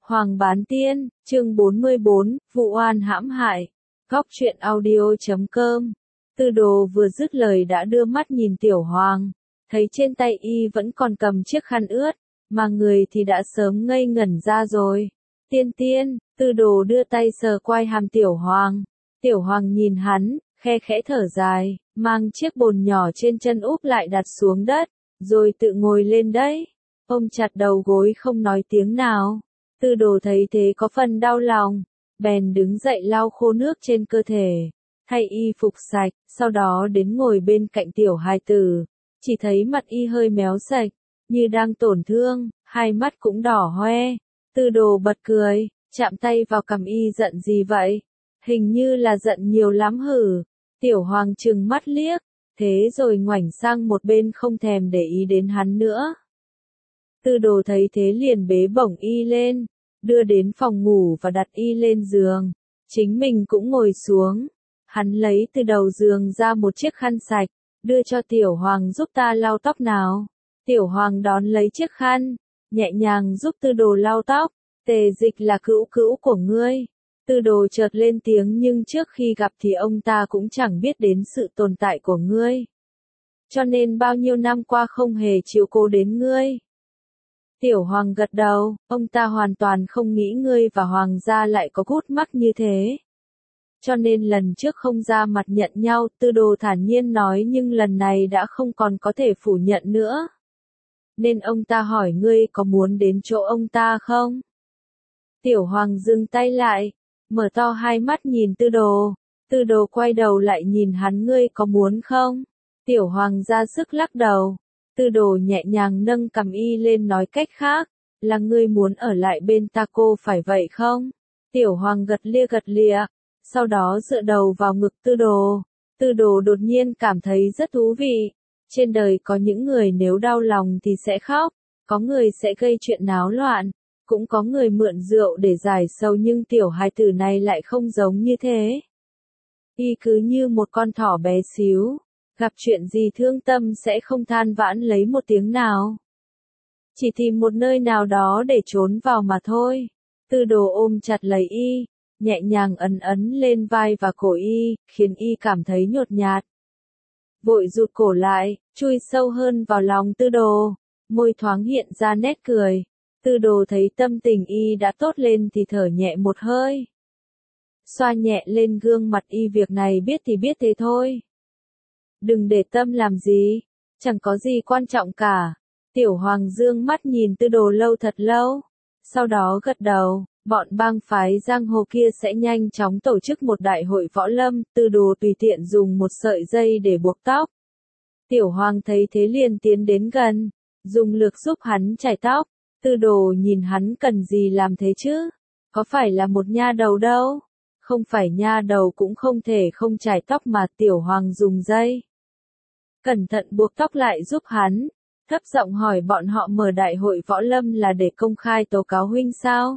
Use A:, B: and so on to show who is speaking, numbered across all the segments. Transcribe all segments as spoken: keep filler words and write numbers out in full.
A: Hoàng Bán Tiên, chương bốn mươi bốn, vụ oan hãm hại. Góc truyện audio chấm com. Tư Đồ vừa dứt lời đã đưa mắt nhìn Tiểu Hoàng, thấy trên tay y vẫn còn cầm chiếc khăn ướt, mà người thì đã sớm ngây ngẩn ra rồi. Tiên tiên, Tư Đồ đưa tay sờ quai hàm Tiểu Hoàng. Tiểu Hoàng nhìn hắn, khe khẽ thở dài, mang chiếc bồn nhỏ trên chân úp lại đặt xuống đất, rồi tự ngồi lên đấy. Ôm chặt đầu gối không nói tiếng nào. Tư Đồ thấy thế có phần đau lòng, bèn đứng dậy lau khô nước trên cơ thể, thay y phục sạch, sau đó đến ngồi bên cạnh tiểu hài tử. Chỉ thấy mặt y hơi méo sạch, như đang tổn thương, hai mắt cũng đỏ hoe. Tư Đồ bật cười, chạm tay vào cằm y. Giận gì vậy? Hình như là giận nhiều lắm hử? Tiểu Hoàng trừng mắt liếc, thế rồi ngoảnh sang một bên không thèm để ý đến hắn nữa. Tư Đồ thấy thế liền bế bổng y lên, đưa đến phòng ngủ và đặt y lên giường. Chính mình cũng ngồi xuống. Hắn lấy từ đầu giường ra một chiếc khăn sạch, đưa cho Tiểu Hoàng giúp ta lau tóc nào. Tiểu Hoàng đón lấy chiếc khăn, nhẹ nhàng giúp Tư Đồ lau tóc. Tề Dịch là cữu cữu của ngươi. Tư Đồ chợt lên tiếng, nhưng trước khi gặp thì ông ta cũng chẳng biết đến sự tồn tại của ngươi. Cho nên bao nhiêu năm qua không hề chiếu cố đến ngươi. Tiểu Hoàng gật đầu, ông ta hoàn toàn không nghĩ ngươi và Hoàng gia lại có gút mắc như thế. Cho nên lần trước không ra mặt nhận nhau, Tư Đồ thản nhiên nói, nhưng lần này đã không còn có thể phủ nhận nữa. Nên ông ta hỏi ngươi có muốn đến chỗ ông ta không? Tiểu Hoàng dừng tay lại, mở to hai mắt nhìn Tư Đồ. Tư Đồ quay đầu lại nhìn hắn, ngươi có muốn không? Tiểu Hoàng ra sức lắc đầu. Tư Đồ nhẹ nhàng nâng cằm y lên, nói cách khác, là ngươi muốn ở lại bên ta cô phải vậy không? Tiểu Hoàng gật lia gật lịa, sau đó dựa đầu vào ngực Tư Đồ. Tư Đồ đột nhiên cảm thấy rất thú vị. Trên đời có những người nếu đau lòng thì sẽ khóc, có người sẽ gây chuyện náo loạn, cũng có người mượn rượu để giải sầu, nhưng tiểu hài tử này lại không giống như thế. Y cứ như một con thỏ bé xíu. Gặp chuyện gì thương tâm sẽ không than vãn lấy một tiếng nào. Chỉ tìm một nơi nào đó để trốn vào mà thôi. Tư Đồ ôm chặt lấy y, nhẹ nhàng ấn ấn lên vai và cổ y, khiến y cảm thấy nhột nhạt. Vội rụt cổ lại, chui sâu hơn vào lòng Tư Đồ, môi thoáng hiện ra nét cười. Tư Đồ thấy tâm tình y đã tốt lên thì thở nhẹ một hơi. Xoa nhẹ lên gương mặt y, việc này biết thì biết thế thôi. Đừng để tâm làm gì, chẳng có gì quan trọng cả. Tiểu Hoàng dương mắt nhìn Tư Đồ lâu thật lâu, sau đó gật đầu. Bọn bang phái giang hồ kia sẽ nhanh chóng tổ chức một đại hội võ lâm. Tư Đồ tùy tiện dùng một sợi dây để buộc tóc. Tiểu Hoàng thấy thế liền tiến đến gần, dùng lược giúp hắn chải tóc. Tư Đồ nhìn hắn, cần gì làm thế chứ? Có phải là một nha đầu đâu? Không phải nha đầu cũng không thể không chải tóc mà. Tiểu Hoàng dùng dây cẩn thận buộc tóc lại giúp hắn, thấp giọng hỏi, bọn họ mở đại hội võ lâm là để công khai tố cáo huynh sao?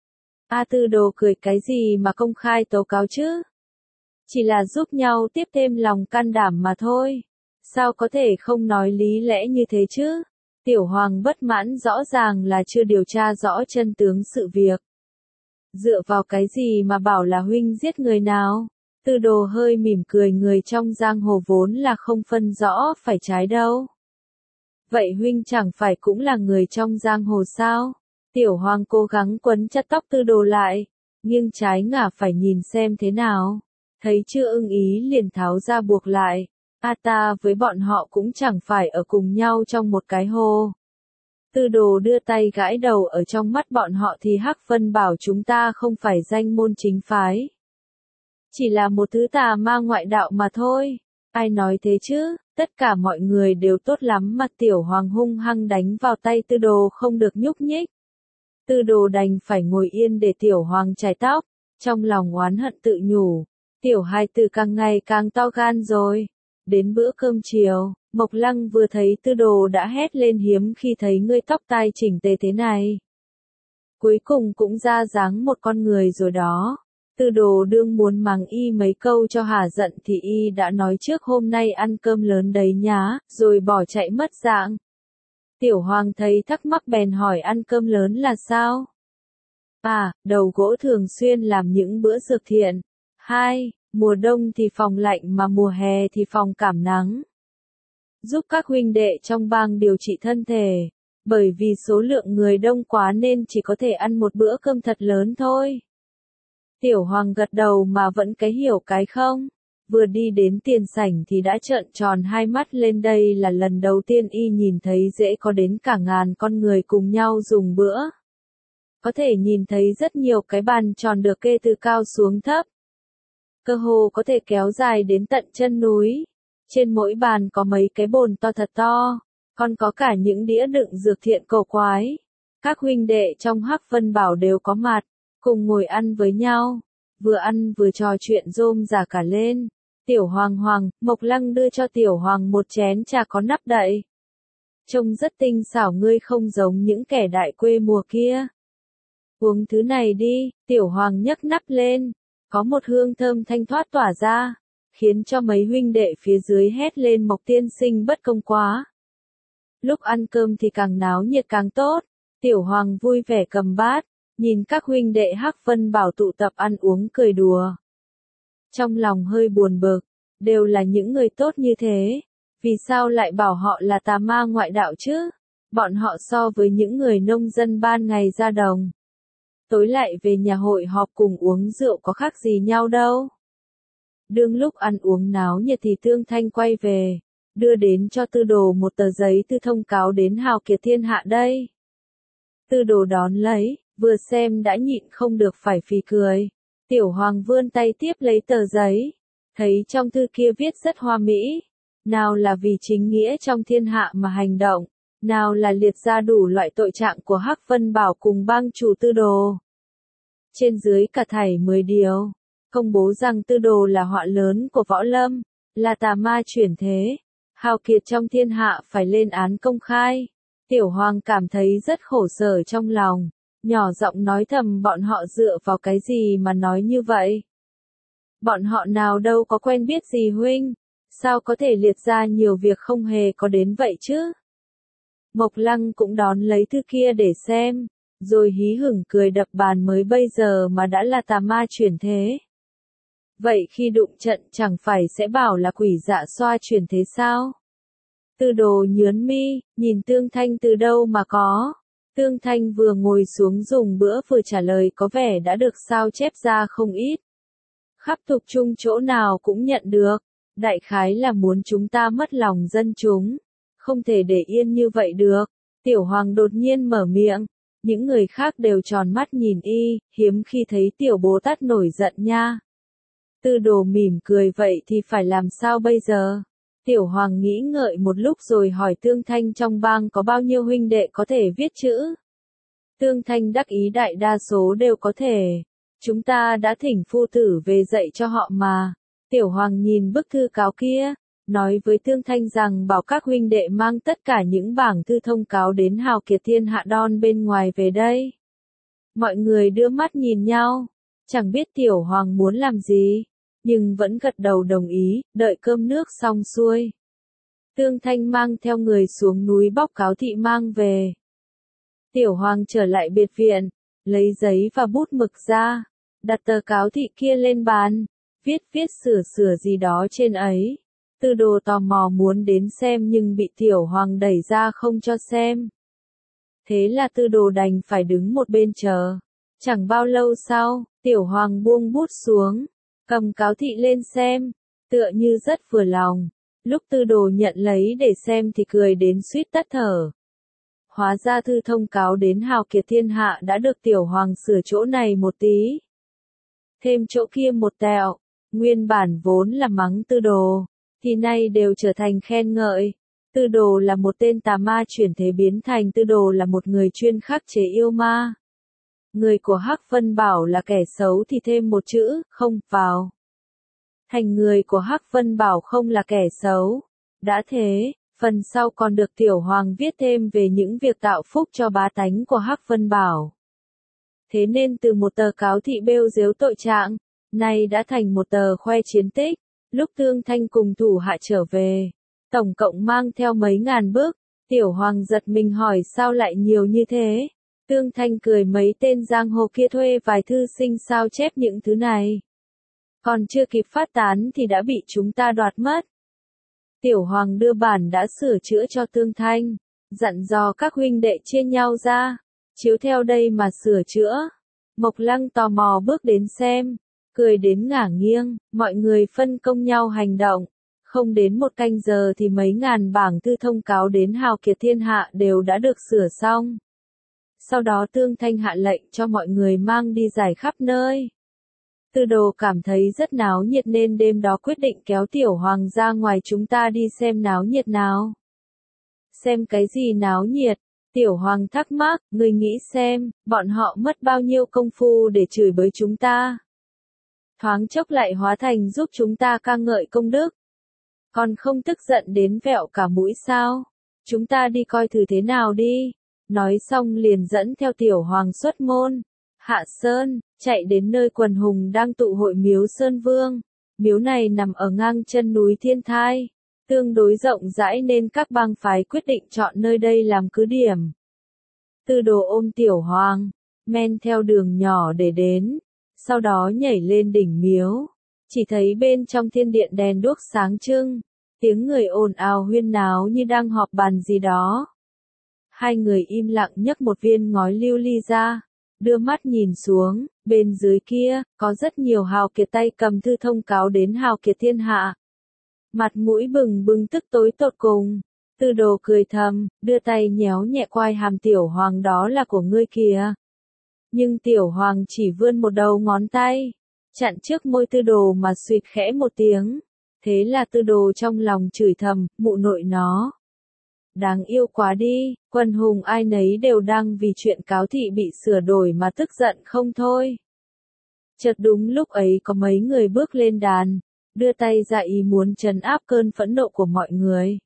A: A Tư Đồ cười, cái gì mà công khai tố cáo chứ? Chỉ là giúp nhau tiếp thêm lòng can đảm mà thôi. Sao có thể không nói lý lẽ như thế chứ? Tiểu Hoàng bất mãn, rõ ràng là chưa điều tra rõ chân tướng sự việc. Dựa vào cái gì mà bảo là huynh giết người nào? Tư Đồ hơi mỉm cười, người trong giang hồ vốn là không phân rõ phải trái đâu. Vậy huynh chẳng phải cũng là người trong giang hồ sao? Tiểu Hoàng cố gắng quấn chặt tóc Tư Đồ lại, nghiêng trái ngả phải nhìn xem thế nào. Thấy chưa ưng ý liền tháo ra buộc lại. A ta với bọn họ cũng chẳng phải ở cùng nhau trong một cái hồ. Tư Đồ đưa tay gãi đầu, ở trong mắt bọn họ thì Hắc Vân bảo chúng ta không phải danh môn chính phái. Chỉ là một thứ tà ma ngoại đạo mà thôi. Ai nói thế chứ, tất cả mọi người đều tốt lắm mà. Tiểu Hoàng hung hăng đánh vào tay Tư Đồ, không được nhúc nhích. Tư Đồ đành phải ngồi yên để Tiểu Hoàng chải tóc, trong lòng oán hận tự nhủ. Tiểu hài tử càng ngày càng to gan rồi. Đến bữa cơm chiều, Mộc Lăng vừa thấy Tư Đồ đã hét lên, hiếm khi thấy ngươi tóc tai chỉnh tề thế này. Cuối cùng cũng ra dáng một con người rồi đó. Tư Đồ đương muốn mắng y mấy câu cho hả giận thì y đã nói trước hôm nay ăn cơm lớn đấy nhá, rồi bỏ chạy mất dạng. Tiểu Hoàng thấy thắc mắc bèn hỏi, ăn cơm lớn là sao? À, đầu gỗ thường xuyên làm những bữa dược thiện. hai. Mùa đông thì phòng lạnh mà mùa hè thì phòng cảm nắng. Giúp các huynh đệ trong bang điều trị thân thể. Bởi vì số lượng người đông quá nên chỉ có thể ăn một bữa cơm thật lớn thôi. Tiểu Hoàng gật đầu mà vẫn cái hiểu cái không. Vừa đi đến tiền sảnh thì đã trợn tròn hai mắt lên, đây là lần đầu tiên y nhìn thấy dễ có đến cả ngàn con người cùng nhau dùng bữa. Có thể nhìn thấy rất nhiều cái bàn tròn được kê từ cao xuống thấp. Cơ hồ có thể kéo dài đến tận chân núi. Trên mỗi bàn có mấy cái bồn to thật to, còn có cả những đĩa đựng dược thiện cổ quái. Các huynh đệ trong Hắc Vân Bảo đều có mặt, cùng ngồi ăn với nhau, vừa ăn vừa trò chuyện rôm rả cả lên. Tiểu Hoàng Hoàng, Mộc Lăng đưa cho Tiểu Hoàng một chén trà có nắp đậy. Trông rất tinh xảo, ngươi không giống những kẻ đại quê mùa kia. Uống thứ này đi, Tiểu Hoàng nhấc nắp lên, có một hương thơm thanh thoát tỏa ra, khiến cho mấy huynh đệ phía dưới hét lên Mộc tiên sinh bất công quá. Lúc ăn cơm thì càng náo nhiệt càng tốt, Tiểu Hoàng vui vẻ cầm bát, nhìn các huynh đệ Hắc Vân Bảo tụ tập ăn uống cười đùa. Trong lòng hơi buồn bực, đều là những người tốt như thế, vì sao lại bảo họ là tà ma ngoại đạo chứ? Bọn họ so với những người nông dân ban ngày ra đồng, tối lại về nhà hội họp cùng uống rượu có khác gì nhau đâu. Đương lúc ăn uống náo nhiệt thì Tương Thanh quay về, đưa đến cho Tư Đồ một tờ giấy thư thông cáo đến hào kiệt thiên hạ đây. Tư Đồ đón lấy, vừa xem đã nhịn không được phải phì cười. Tiểu Hoàng vươn tay tiếp lấy tờ giấy, thấy trong thư kia viết rất hoa mỹ, nào là vì chính nghĩa trong thiên hạ mà hành động, nào là liệt ra đủ loại tội trạng của Hắc Vân Bảo cùng bang chủ Tư Đồ. Trên dưới cả thảy mười điều, công bố rằng Tư Đồ là họa lớn của võ lâm, là tà ma chuyển thế, hào kiệt trong thiên hạ phải lên án công khai. Tiểu Hoàng cảm thấy rất khổ sở trong lòng, nhỏ giọng nói thầm, bọn họ dựa vào cái gì mà nói như vậy? Bọn họ nào đâu có quen biết gì huynh, sao có thể liệt ra nhiều việc không hề có đến vậy chứ? Mộc Lăng cũng đón lấy thư kia để xem, rồi hí hửng cười đập bàn, mới bây giờ mà đã là tà ma chuyển thế. Vậy khi đụng trận chẳng phải sẽ bảo là quỷ dạ xoa chuyển thế sao? Tư Đồ nhớn mi, nhìn Tương Thanh từ đâu mà có. Tương Thanh vừa ngồi xuống dùng bữa vừa trả lời có vẻ đã được sao chép ra không ít. Khắp tục chung chỗ nào cũng nhận được, đại khái là muốn chúng ta mất lòng dân chúng, không thể để yên như vậy được. Tiểu Hoàng đột nhiên mở miệng, những người khác đều tròn mắt nhìn y, hiếm khi thấy Tiểu Bồ Tát nổi giận nha. Tư Đồ mỉm cười, vậy thì phải làm sao bây giờ? Tiểu Hoàng nghĩ ngợi một lúc rồi hỏi Tương Thanh trong bang có bao nhiêu huynh đệ có thể viết chữ. Tương Thanh đắc ý, đại đa số đều có thể. Chúng ta đã thỉnh phu tử về dạy cho họ mà. Tiểu Hoàng nhìn bức thư cáo kia, nói với Tương Thanh rằng bảo các huynh đệ mang tất cả những bảng thư thông cáo đến hào kiệt thiên hạ đon bên ngoài về đây. Mọi người đưa mắt nhìn nhau, chẳng biết Tiểu Hoàng muốn làm gì, nhưng vẫn gật đầu đồng ý. Đợi cơm nước xong xuôi, Tương Thanh mang theo người xuống núi bóc cáo thị mang về. Tiểu Hoàng trở lại biệt viện, lấy giấy và bút mực ra, đặt tờ cáo thị kia lên bàn, viết viết sửa sửa gì đó trên ấy. Tư Đồ tò mò muốn đến xem nhưng bị Tiểu Hoàng đẩy ra không cho xem. Thế là Tư Đồ đành phải đứng một bên chờ. Chẳng bao lâu sau, Tiểu Hoàng buông bút xuống, cầm cáo thị lên xem, tựa như rất vừa lòng. Lúc Tư Đồ nhận lấy để xem thì cười đến suýt tắt thở. Hóa ra thư thông cáo đến hào kiệt thiên hạ đã được Tiểu Hoàng sửa chỗ này một tí, thêm chỗ kia một tẹo. Nguyên bản vốn là mắng Tư Đồ, thì nay đều trở thành khen ngợi. Tư Đồ là một tên tà ma chuyển thế biến thành Tư Đồ là một người chuyên khắc chế yêu ma. Người của Hắc Vân Bảo là kẻ xấu thì thêm một chữ, không, vào. Thành người của Hắc Vân Bảo không là kẻ xấu. Đã thế, phần sau còn được Tiểu Hoàng viết thêm về những việc tạo phúc cho bá tánh của Hắc Vân Bảo. Thế nên từ một tờ cáo thị bêu dếu tội trạng, nay đã thành một tờ khoe chiến tích. Lúc Tương Thanh cùng thủ hạ trở về, tổng cộng mang theo mấy ngàn bức, Tiểu Hoàng giật mình hỏi sao lại nhiều như thế. Tương Thanh cười mấy tên giang hồ kia thuê vài thư sinh sao chép những thứ này. Còn chưa kịp phát tán thì đã bị chúng ta đoạt mất. Tiểu Hoàng đưa bản đã sửa chữa cho Tương Thanh, dặn dò các huynh đệ chia nhau ra, chiếu theo đây mà sửa chữa. Mộc Lăng tò mò bước đến xem, cười đến ngả nghiêng, mọi người phân công nhau hành động. Không đến một canh giờ thì mấy ngàn bảng thư thông cáo đến hào kiệt thiên hạ đều đã được sửa xong. Sau đó Tương Thanh hạ lệnh cho mọi người mang đi giải khắp nơi. Tư Đồ cảm thấy rất náo nhiệt nên đêm đó quyết định kéo Tiểu Hoàng ra ngoài chúng ta đi xem náo nhiệt nào. Xem cái gì náo nhiệt? Tiểu Hoàng thắc mắc, người nghĩ xem, bọn họ mất bao nhiêu công phu để chửi bới chúng ta. Thoáng chốc lại hóa thành giúp chúng ta ca ngợi công đức. Còn không tức giận đến vẹo cả mũi sao? Chúng ta đi coi thử thế nào đi. Nói xong liền dẫn theo Tiểu Hoàng xuất môn. Hạ Sơn, chạy đến nơi quần hùng đang tụ hội miếu Sơn Vương. Miếu này nằm ở ngang chân núi Thiên Thai, tương đối rộng rãi nên các bang phái quyết định chọn nơi đây làm cứ điểm. Tư Đồ ôm Tiểu Hoàng, men theo đường nhỏ để đến, sau đó nhảy lên đỉnh miếu. Chỉ thấy bên trong thiên điện đèn đuốc sáng trưng, tiếng người ồn ào huyên náo như đang họp bàn gì đó. Hai người im lặng nhấc một viên ngói lưu ly ra, đưa mắt nhìn xuống, bên dưới kia, có rất nhiều hào kiệt tay cầm thư thông cáo đến hào kiệt thiên hạ. Mặt mũi bừng bừng tức tối tột cùng, Tư Đồ cười thầm, đưa tay nhéo nhẹ quai hàm Tiểu Hoàng, đó là của ngươi kìa. Nhưng Tiểu Hoàng chỉ vươn một đầu ngón tay, chặn trước môi Tư Đồ mà suýt khẽ một tiếng. Thế là Tư Đồ trong lòng chửi thầm, mụ nội nó. Đáng yêu quá đi, quần hùng ai nấy đều đang vì chuyện cáo thị bị sửa đổi mà tức giận không thôi. Chợt đúng lúc ấy có mấy người bước lên đàn, đưa tay ra ý muốn trấn áp cơn phẫn nộ của mọi người.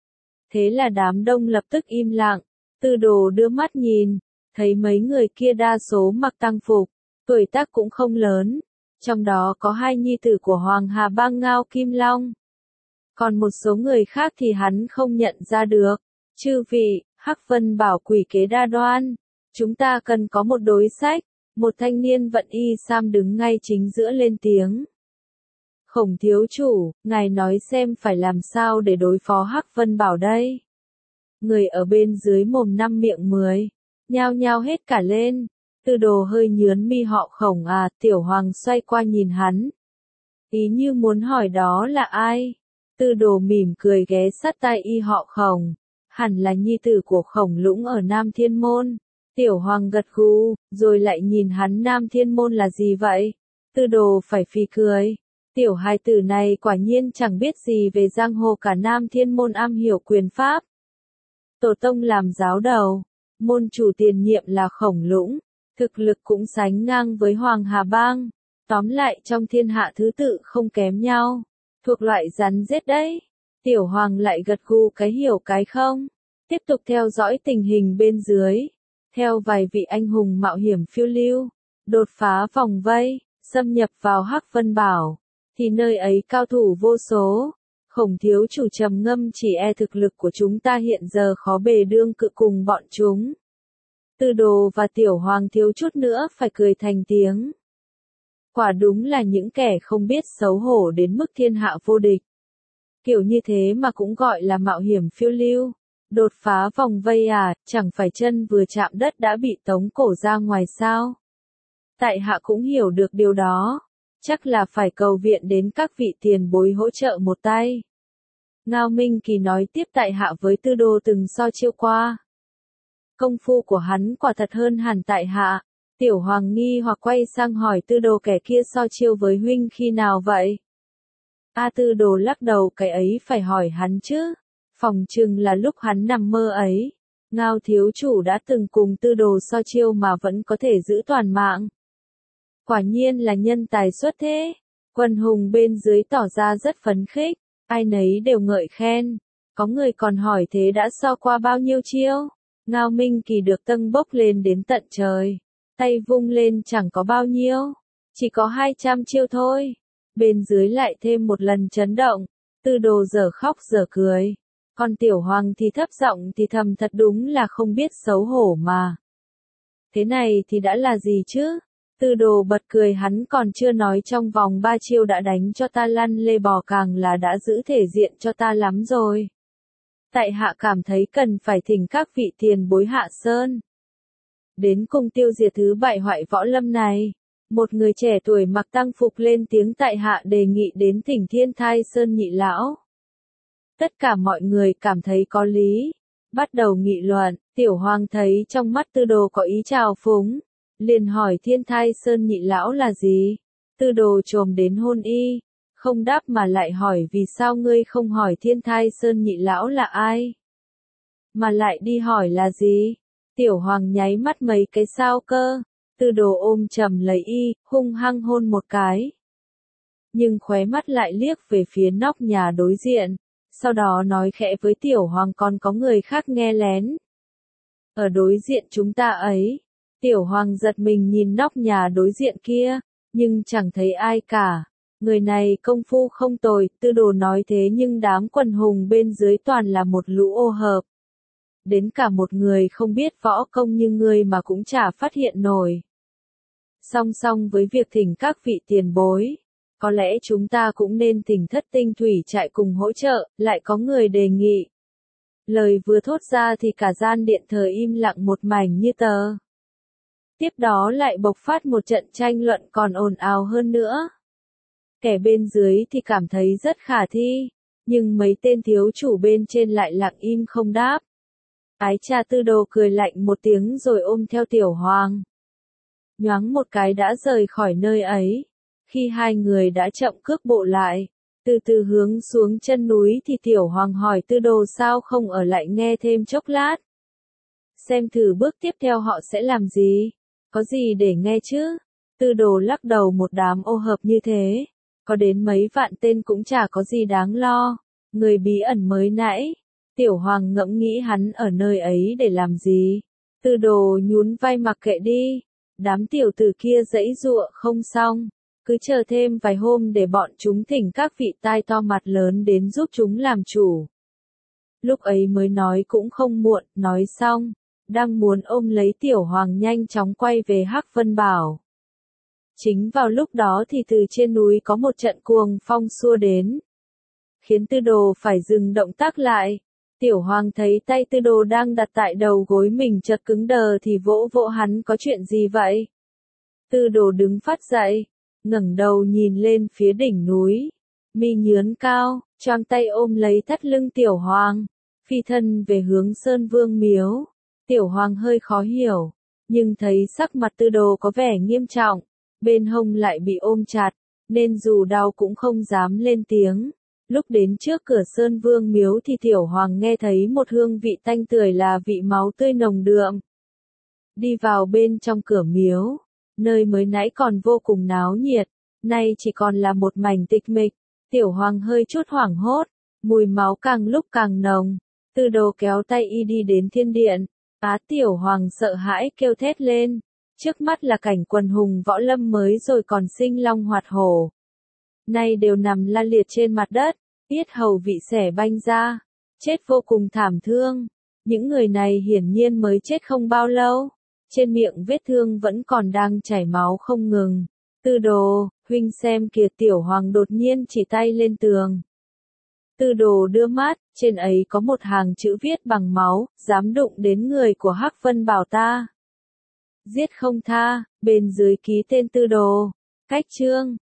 A: Thế là đám đông lập tức im lặng, Tư Đồ đưa mắt nhìn, thấy mấy người kia đa số mặc tang phục, tuổi tác cũng không lớn, trong đó có hai nhi tử của Hoàng Hà Bang Ngao Kim Long. Còn một số người khác thì hắn không nhận ra được. Chư vị, Hắc Vân bảo quỷ kế đa đoan, chúng ta cần có một đối sách. Một thanh niên vận y sam đứng ngay chính giữa lên tiếng. Khổng thiếu chủ, ngài nói xem phải làm sao để đối phó Hắc Vân bảo đây. Người ở bên dưới mồm năm miệng mười, nhao nhao hết cả lên. Tư Đồ hơi nhướn mi, họ Khổng à? Tiểu Hoàng xoay qua nhìn hắn, ý như muốn hỏi đó là ai. Tư Đồ mỉm cười ghé sát tai y, họ Khổng, hẳn là nhi tử của Khổng Lũng ở Nam Thiên Môn. Tiểu Hoàng gật gù, rồi lại nhìn hắn, Nam Thiên Môn là gì vậy? Tư Đồ phải phì cười. Tiểu hài tử này quả nhiên chẳng biết gì về giang hồ cả, Nam Thiên Môn am hiểu quyền pháp. Tổ tông làm giáo đầu, môn chủ tiền nhiệm là Khổng Lũng, thực lực cũng sánh ngang với Hoàng Hà Bang. Tóm lại trong thiên hạ thứ tự không kém nhau, thuộc loại rắn rết đấy. Tiểu Hoàng lại gật gù cái hiểu cái không, tiếp tục theo dõi tình hình bên dưới. Theo vài vị anh hùng mạo hiểm phiêu lưu, đột phá vòng vây, xâm nhập vào Hắc Vân Bảo, thì nơi ấy cao thủ vô số. Khổng thiếu chủ trầm ngâm, chỉ e thực lực của chúng ta hiện giờ khó bề đương cự cùng bọn chúng. Tư Đồ và Tiểu Hoàng thiếu chút nữa phải cười thành tiếng. Quả đúng là những kẻ không biết xấu hổ đến mức thiên hạ vô địch. Kiểu như thế mà cũng gọi là mạo hiểm phiêu lưu. Đột phá vòng vây à, chẳng phải chân vừa chạm đất đã bị tống cổ ra ngoài sao? Tại hạ cũng hiểu được điều đó. Chắc là phải cầu viện đến các vị tiền bối hỗ trợ một tay. Ngao Minh Kỳ nói tiếp, tại hạ với Tư Đồ từng so chiêu qua. Công phu của hắn quả thật hơn hẳn tại hạ. Tiểu Hoàng nghi hoặc quay sang hỏi Tư Đồ, kẻ kia so chiêu với huynh khi nào vậy? A Tư Đồ lắc đầu, cái ấy phải hỏi hắn chứ. Phòng chừng là lúc hắn nằm mơ ấy. Ngao thiếu chủ đã từng cùng Tư Đồ so chiêu mà vẫn có thể giữ toàn mạng. Quả nhiên là nhân tài xuất thế. Quần hùng bên dưới tỏ ra rất phấn khích, ai nấy đều ngợi khen. Có người còn hỏi thế đã so qua bao nhiêu chiêu? Ngao Minh Kỳ được tâng bốc lên đến tận trời. Tay vung lên chẳng có bao nhiêu, chỉ có hai trăm chiêu thôi. Bên dưới lại thêm một lần chấn động. Tư Đồ dở khóc dở cười. Còn Tiểu Hoàng thì thấp giọng thì thầm, thật đúng là không biết xấu hổ mà. Thế này thì đã là gì chứ? Tư đồ bật cười, hắn còn chưa nói trong vòng ba chiêu đã đánh cho ta lăn lê bò, càng là đã giữ thể diện cho ta lắm rồi. Tại hạ cảm thấy cần phải thỉnh các vị tiền bối hạ sơn đến cùng tiêu diệt thứ bại hoại võ lâm này. Một người trẻ tuổi mặc tang phục lên tiếng, tại hạ đề nghị đến thỉnh Thiên Thai Sơn nhị lão. Tất cả mọi người cảm thấy có lý, bắt đầu nghị luận. Tiểu Hoàng thấy trong mắt Tư Đồ có ý trào phúng, liền hỏi Thiên Thai Sơn nhị lão là gì? Tư Đồ trồm đến hôn y, không đáp mà lại hỏi, vì sao ngươi không hỏi Thiên Thai Sơn nhị lão là ai? Mà lại đi hỏi là gì? Tiểu Hoàng nháy mắt mấy cái sao cơ? Tư Đồ ôm chầm lấy y, hung hăng hôn một cái. Nhưng khóe mắt lại liếc về phía nóc nhà đối diện, sau đó nói khẽ với Tiểu Hoàng, còn có người khác nghe lén. Ở đối diện chúng ta ấy. Tiểu Hoàng giật mình nhìn nóc nhà đối diện kia, nhưng chẳng thấy ai cả. Người này công phu không tồi, Tư Đồ nói thế nhưng đám quần hùng bên dưới toàn là một lũ ô hợp. Đến cả một người không biết võ công như ngươi mà cũng chả phát hiện nổi. Song song với việc thỉnh các vị tiền bối, có lẽ chúng ta cũng nên thỉnh Thất Tinh Thủy Trại cùng hỗ trợ, lại có người đề nghị. Lời vừa thốt ra thì cả gian điện thờ im lặng một mảnh như tờ. Tiếp đó lại bộc phát một trận tranh luận còn ồn ào hơn nữa. Kẻ bên dưới thì cảm thấy rất khả thi, nhưng mấy tên thiếu chủ bên trên lại lặng im không đáp. Ái cha, Tư Đồ cười lạnh một tiếng rồi ôm theo Tiểu Hoàng. Nhoáng một cái đã rời khỏi nơi ấy. Khi hai người đã chậm cước bộ lại, từ từ hướng xuống chân núi thì Tiểu Hoàng hỏi Tư Đồ sao không ở lại nghe thêm chốc lát. Xem thử bước tiếp theo họ sẽ làm gì, có gì để nghe chứ. Tư Đồ lắc đầu, một đám ô hợp như thế, có đến mấy vạn tên cũng chả có gì đáng lo. Người bí ẩn mới nãy, Tiểu Hoàng ngẫm nghĩ hắn ở nơi ấy để làm gì. Tư Đồ nhún vai, mặc kệ đi, đám tiểu tử kia giãy giụa không xong, cứ chờ thêm vài hôm để bọn chúng thỉnh các vị tai to mặt lớn đến giúp chúng làm chủ. Lúc ấy mới nói cũng không muộn. Nói xong, đang muốn ôm lấy Tiểu Hoàng nhanh chóng quay về Hắc Vân Bảo. Chính vào lúc đó thì từ trên núi có một trận cuồng phong xua đến, khiến Tư Đồ phải dừng động tác lại. Tiểu Hoàng thấy tay Tư Đồ đang đặt tại đầu gối mình chợt cứng đờ thì vỗ vỗ hắn, có chuyện gì vậy? Tư Đồ đứng phát dậy, ngẩng đầu nhìn lên phía đỉnh núi, mi nhướn cao, choàng tay ôm lấy thắt lưng Tiểu Hoàng, phi thân về hướng Sơn Vương miếu. Tiểu Hoàng hơi khó hiểu, nhưng thấy sắc mặt Tư Đồ có vẻ nghiêm trọng, bên hông lại bị ôm chặt, nên dù đau cũng không dám lên tiếng. Lúc đến trước cửa Sơn Vương miếu thì Tiểu Hoàng nghe thấy một hương vị tanh tưởi, là vị máu tươi nồng đượm. Đi vào bên trong cửa miếu, nơi mới nãy còn vô cùng náo nhiệt, nay chỉ còn là một mảnh tịch mịch. Tiểu Hoàng hơi chút hoảng hốt, mùi máu càng lúc càng nồng. Tư Đồ kéo tay y đi đến thiên điện. Á, Tiểu Hoàng sợ hãi kêu thét lên. Trước mắt là cảnh quần hùng võ lâm mới rồi còn sinh long hoạt hổ, nay đều nằm la liệt trên mặt đất, yết hầu vị xẻ banh ra, chết vô cùng thảm thương. Những người này hiển nhiên mới chết không bao lâu, trên miệng vết thương vẫn còn đang chảy máu không ngừng. Tư Đồ, huynh xem kìa. Tiểu Hoàng đột nhiên chỉ tay lên tường. Tư Đồ đưa mắt, trên ấy có một hàng chữ viết bằng máu, dám đụng đến người của Hắc Vân Bảo ta, giết không tha. Bên dưới ký tên Tư Đồ. Cách chương